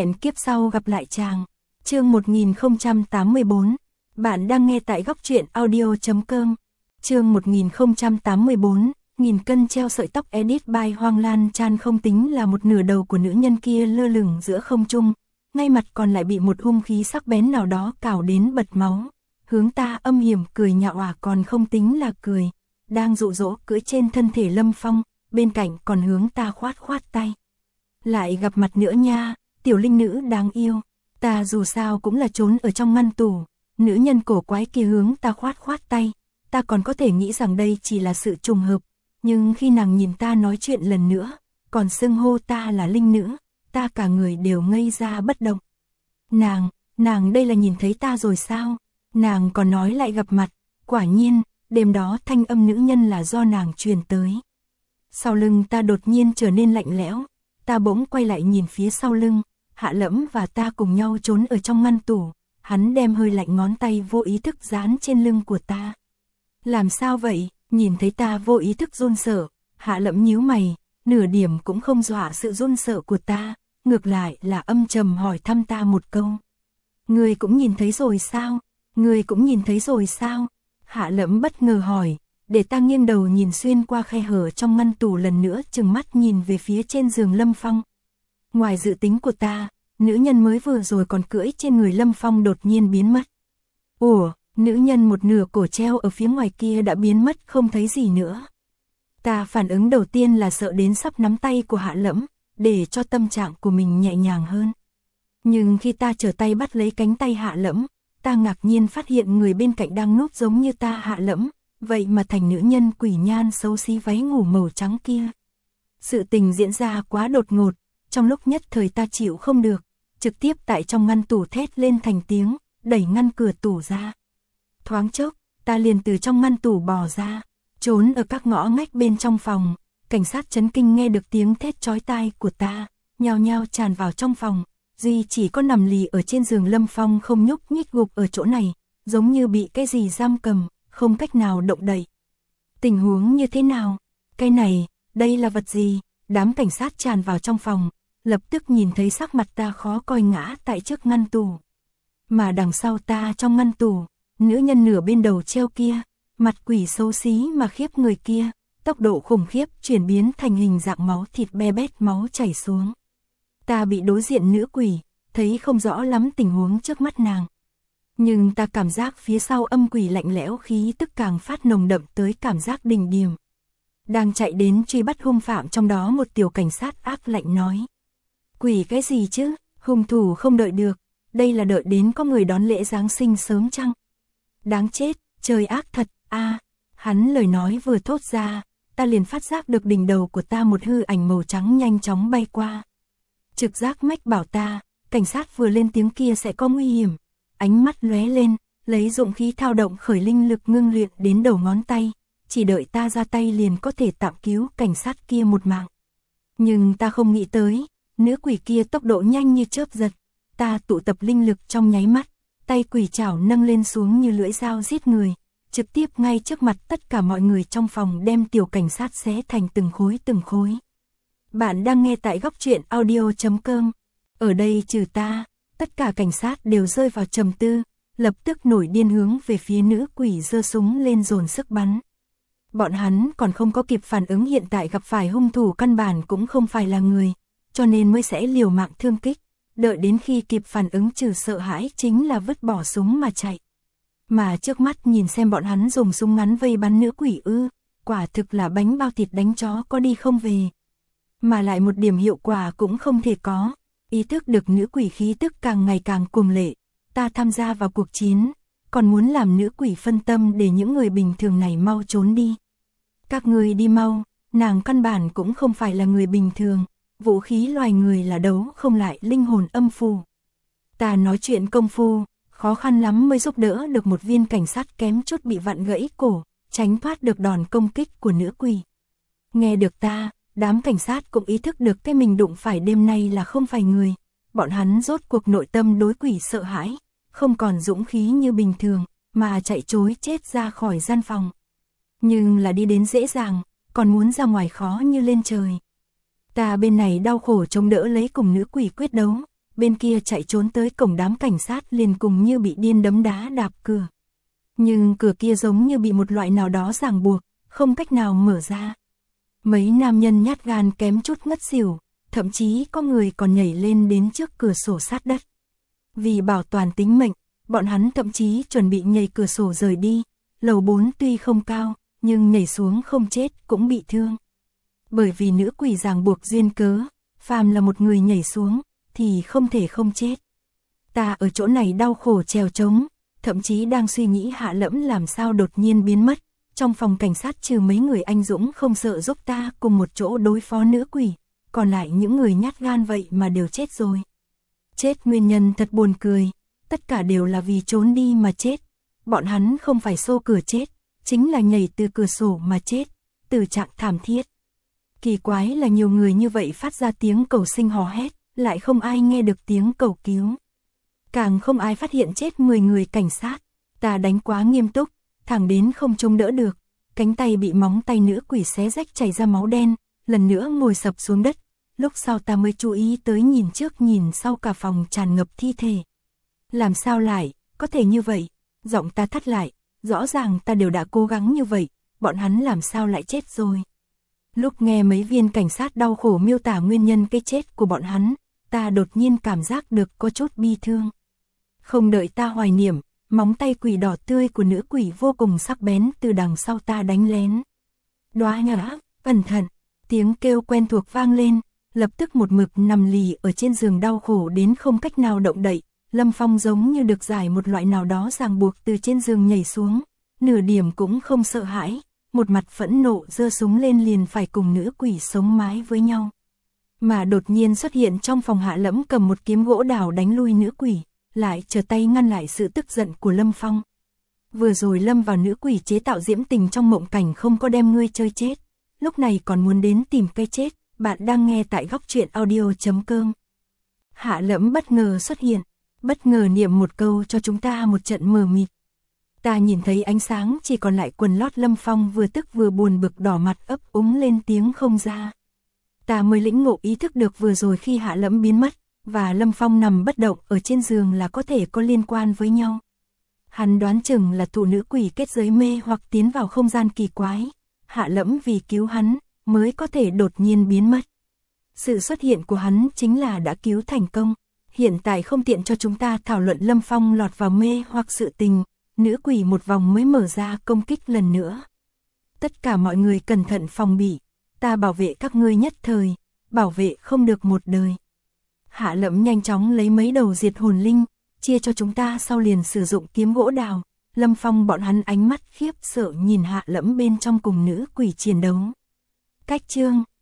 Hẹn kiếp sau gặp lại chàng. Chương 1084. Bạn đang nghe tại góc truyện audio.com. Chương 1084. Nghìn cân treo sợi tóc edit by Hoang Lan Chan. Không tính là một nửa đầu của nữ nhân kia lơ lửng giữa không trung, ngay mặt còn lại bị một hung khí sắc bén nào đó cào đến bật máu. Hướng ta âm hiểm cười nhạo còn không tính là cười, đang dụ dỗ cưỡi trên thân thể Lâm Phong, bên cạnh còn hướng ta khoát khoát tay. Lại gặp mặt nữa nha, tiểu linh nữ đáng yêu. Ta dù sao cũng là trốn ở trong ngăn tủ. Nữ nhân cổ quái kia hướng ta khoát khoát tay. Ta còn có thể nghĩ rằng đây chỉ là sự trùng hợp, nhưng khi nàng nhìn ta nói chuyện lần nữa, còn xưng hô ta là linh nữ, ta cả người đều ngây ra bất động. Nàng đây là nhìn thấy ta rồi sao? Nàng còn nói lại gặp mặt. Quả nhiên, đêm đó thanh âm nữ nhân là do nàng truyền tới. Sau lưng ta đột nhiên trở nên lạnh lẽo. Ta bỗng quay lại nhìn phía sau lưng, Hạ Lẫm và ta cùng nhau trốn ở trong ngăn tủ. Hắn đem hơi lạnh ngón tay vô ý thức dán trên lưng của ta. Làm sao vậy? Nhìn thấy ta vô ý thức run sợ, Hạ Lẫm nhíu mày, nửa điểm cũng không dọa sự run sợ của ta, ngược lại là âm trầm hỏi thăm ta một câu. Ngươi cũng nhìn thấy rồi sao? Ngươi cũng nhìn thấy rồi sao? Hạ Lẫm bất ngờ hỏi, để ta nghiêng đầu nhìn xuyên qua khe hở trong ngăn tủ lần nữa, trừng mắt nhìn về phía trên giường Lâm Phong. Ngoài dự tính của ta, nữ nhân mới vừa rồi còn cưỡi trên người Lâm Phong đột nhiên biến mất. Ủa, nữ nhân một nửa cổ treo ở phía ngoài kia đã biến mất không thấy gì nữa. Ta phản ứng đầu tiên là sợ đến sắp nắm tay của Hạ Lẫm, để cho tâm trạng của mình nhẹ nhàng hơn. Nhưng khi ta trở tay bắt lấy cánh tay Hạ Lẫm, ta ngạc nhiên phát hiện người bên cạnh đang núp giống như ta. Hạ Lẫm, vậy mà thành nữ nhân quỷ nhan xấu xí váy ngủ màu trắng kia. Sự tình diễn ra quá đột ngột, trong lúc nhất thời ta chịu không được, trực tiếp tại trong ngăn tủ thét lên thành tiếng, đẩy ngăn cửa tủ ra. Thoáng chốc, ta liền từ trong ngăn tủ bò ra, trốn ở các ngõ ngách bên trong phòng. Cảnh sát chấn kinh nghe được tiếng thét chói tai của ta, nhao nhao tràn vào trong phòng. Duy chỉ có nằm lì ở trên giường Lâm Phong không nhúc nhích gục ở chỗ này, giống như bị cái gì giam cầm, không cách nào động đậy. Tình huống như thế nào? Cái này, đây là vật gì? Đám cảnh sát tràn vào trong phòng, lập tức nhìn thấy sắc mặt ta khó coi ngã tại trước ngăn tủ. Mà đằng sau ta trong ngăn tủ, nữ nhân nửa bên đầu treo kia, mặt quỷ xấu xí mà khiếp người kia, tốc độ khủng khiếp chuyển biến thành hình dạng máu thịt be bét, máu chảy xuống. Ta bị đối diện nữ quỷ, thấy không rõ lắm tình huống trước mắt nàng. Nhưng ta cảm giác phía sau âm quỷ lạnh lẽo, khí tức càng phát nồng đậm tới cảm giác đỉnh điểm. Đang chạy đến truy bắt hung phạm, trong đó một tiểu cảnh sát ác lạnh nói. Quỷ cái gì chứ, hung thủ không đợi được, đây là đợi đến có người đón lễ Giáng sinh sớm chăng? Đáng chết, trời ác thật, hắn lời nói vừa thốt ra, ta liền phát giác được đỉnh đầu của ta một hư ảnh màu trắng nhanh chóng bay qua. Trực giác mách bảo ta, cảnh sát vừa lên tiếng kia sẽ có nguy hiểm. Ánh mắt lóe lên, lấy dụng khí thao động khởi linh lực ngưng luyện đến đầu ngón tay, chỉ đợi ta ra tay liền có thể tạm cứu cảnh sát kia một mạng. Nhưng ta không nghĩ tới, nữ quỷ kia tốc độ nhanh như chớp giật, ta tụ tập linh lực trong nháy mắt, tay quỷ chảo nâng lên xuống như lưỡi dao giết người, trực tiếp ngay trước mặt tất cả mọi người trong phòng đem tiểu cảnh sát xé thành từng khối từng khối. Bạn đang nghe tại góc truyện audio.com. Ở đây trừ ta, tất cả cảnh sát đều rơi vào trầm tư, lập tức nổi điên hướng về phía nữ quỷ giơ súng lên dồn sức bắn. Bọn hắn còn không có kịp phản ứng, hiện tại gặp phải hung thủ căn bản cũng không phải là người, cho nên mới sẽ liều mạng thương kích, đợi đến khi kịp phản ứng trừ sợ hãi chính là vứt bỏ súng mà chạy. Mà trước mắt nhìn xem bọn hắn dùng súng ngắn vây bắn nữ quỷ quả thực là bánh bao thịt đánh chó có đi không về. Mà lại một điểm hiệu quả cũng không thể có. Ý thức được nữ quỷ khí tức càng ngày càng cuồng lệ, ta tham gia vào cuộc chiến, còn muốn làm nữ quỷ phân tâm để những người bình thường này mau trốn đi. Các người đi mau, nàng căn bản cũng không phải là người bình thường, vũ khí loài người là đấu không lại linh hồn âm phù. Ta nói chuyện công phu, khó khăn lắm mới giúp đỡ được một viên cảnh sát kém chút bị vặn gãy cổ, tránh thoát được đòn công kích của nữ quỷ. Nghe được ta, đám cảnh sát cũng ý thức được cái mình đụng phải đêm nay là không phải người. Bọn hắn rốt cuộc nội tâm đối quỷ sợ hãi, không còn dũng khí như bình thường, mà chạy trối chết ra khỏi gian phòng. Nhưng là đi đến dễ dàng, còn muốn ra ngoài khó như lên trời. Ta bên này đau khổ chống đỡ lấy cùng nữ quỷ quyết đấu, bên kia chạy trốn tới cổng, đám cảnh sát liền cùng như bị điên đấm đá đạp cửa. Nhưng cửa kia giống như bị một loại nào đó ràng buộc, không cách nào mở ra. Mấy nam nhân nhát gan kém chút ngất xỉu, thậm chí có người còn nhảy lên đến trước cửa sổ sát đất. Vì bảo toàn tính mệnh, bọn hắn thậm chí chuẩn bị nhảy cửa sổ rời đi. Lầu 4 tuy không cao, nhưng nhảy xuống không chết cũng bị thương. Bởi vì nữ quỷ ràng buộc duyên cớ, phàm là một người nhảy xuống, thì không thể không chết. Ta ở chỗ này đau khổ trèo trống, thậm chí đang suy nghĩ Hạ Lẫm làm sao đột nhiên biến mất. Trong phòng cảnh sát trừ mấy người anh dũng không sợ giúp ta cùng một chỗ đối phó nữ quỷ, còn lại những người nhát gan vậy mà đều chết rồi. Chết nguyên nhân thật buồn cười, tất cả đều là vì trốn đi mà chết. Bọn hắn không phải xô cửa chết, chính là nhảy từ cửa sổ mà chết, tử trạng thảm thiết. Kỳ quái là nhiều người như vậy phát ra tiếng cầu sinh hò hét, lại không ai nghe được tiếng cầu cứu. Càng không ai phát hiện chết 10 người cảnh sát. Ta đánh quá nghiêm túc, thẳng đến không trông đỡ được, cánh tay bị móng tay nữ quỷ xé rách chảy ra máu đen, lần nữa ngồi sập xuống đất. Lúc sau ta mới chú ý tới nhìn trước nhìn sau, cả phòng tràn ngập thi thể. Làm sao lại, có thể như vậy? Giọng ta thắt lại, rõ ràng ta đều đã cố gắng như vậy, bọn hắn làm sao lại chết rồi? Lúc nghe mấy viên cảnh sát đau khổ miêu tả nguyên nhân cái chết của bọn hắn, ta đột nhiên cảm giác được có chút bi thương. Không đợi ta hoài niệm, móng tay quỷ đỏ tươi của nữ quỷ vô cùng sắc bén từ đằng sau ta đánh lén. Đoá nhã, cẩn thận, tiếng kêu quen thuộc vang lên, lập tức một mực nằm lì ở trên giường đau khổ đến không cách nào động đậy. Lâm Phong giống như được giải một loại nào đó ràng buộc từ trên giường nhảy xuống, nửa điểm cũng không sợ hãi, một mặt phẫn nộ giơ súng lên liền phải cùng nữ quỷ sống mái với nhau. Mà đột nhiên xuất hiện trong phòng Hạ Lẫm cầm một kiếm gỗ đào đánh lui nữ quỷ, lại trở tay ngăn lại sự tức giận của Lâm Phong. Vừa rồi lâm vào nữ quỷ chế tạo diễm tình trong mộng cảnh không có đem ngươi chơi chết, lúc này còn muốn đến tìm cái chết. Bạn đang nghe tại góc truyện audio.com. Hạ Lẫm bất ngờ xuất hiện, bất ngờ niệm một câu cho chúng ta một trận mờ mịt. Ta nhìn thấy ánh sáng chỉ còn lại quần lót. Lâm Phong vừa tức vừa buồn bực đỏ mặt ấp úng lên tiếng không ra. Ta mới lĩnh ngộ ý thức được vừa rồi khi Hạ Lẫm biến mất và Lâm Phong nằm bất động ở trên giường là có thể có liên quan với nhau. Hắn đoán chừng là tụ nữ quỷ kết giới mê hoặc tiến vào không gian kỳ quái. Hạ Lẫm vì cứu hắn mới có thể đột nhiên biến mất. Sự xuất hiện của hắn chính là đã cứu thành công. Hiện tại không tiện cho chúng ta thảo luận Lâm Phong lọt vào mê hoặc sự tình. Nữ quỷ một vòng mới mở ra công kích lần nữa. Tất cả mọi người cẩn thận phòng bị. Ta bảo vệ các ngươi nhất thời, bảo vệ không được một đời. Hạ Lẫm nhanh chóng lấy mấy đầu diệt hồn linh, chia cho chúng ta, sau liền sử dụng kiếm gỗ đào. Lâm Phong bọn hắn ánh mắt khiếp sợ nhìn Hạ Lẫm bên trong cùng nữ quỷ chiến đấu. Cách chương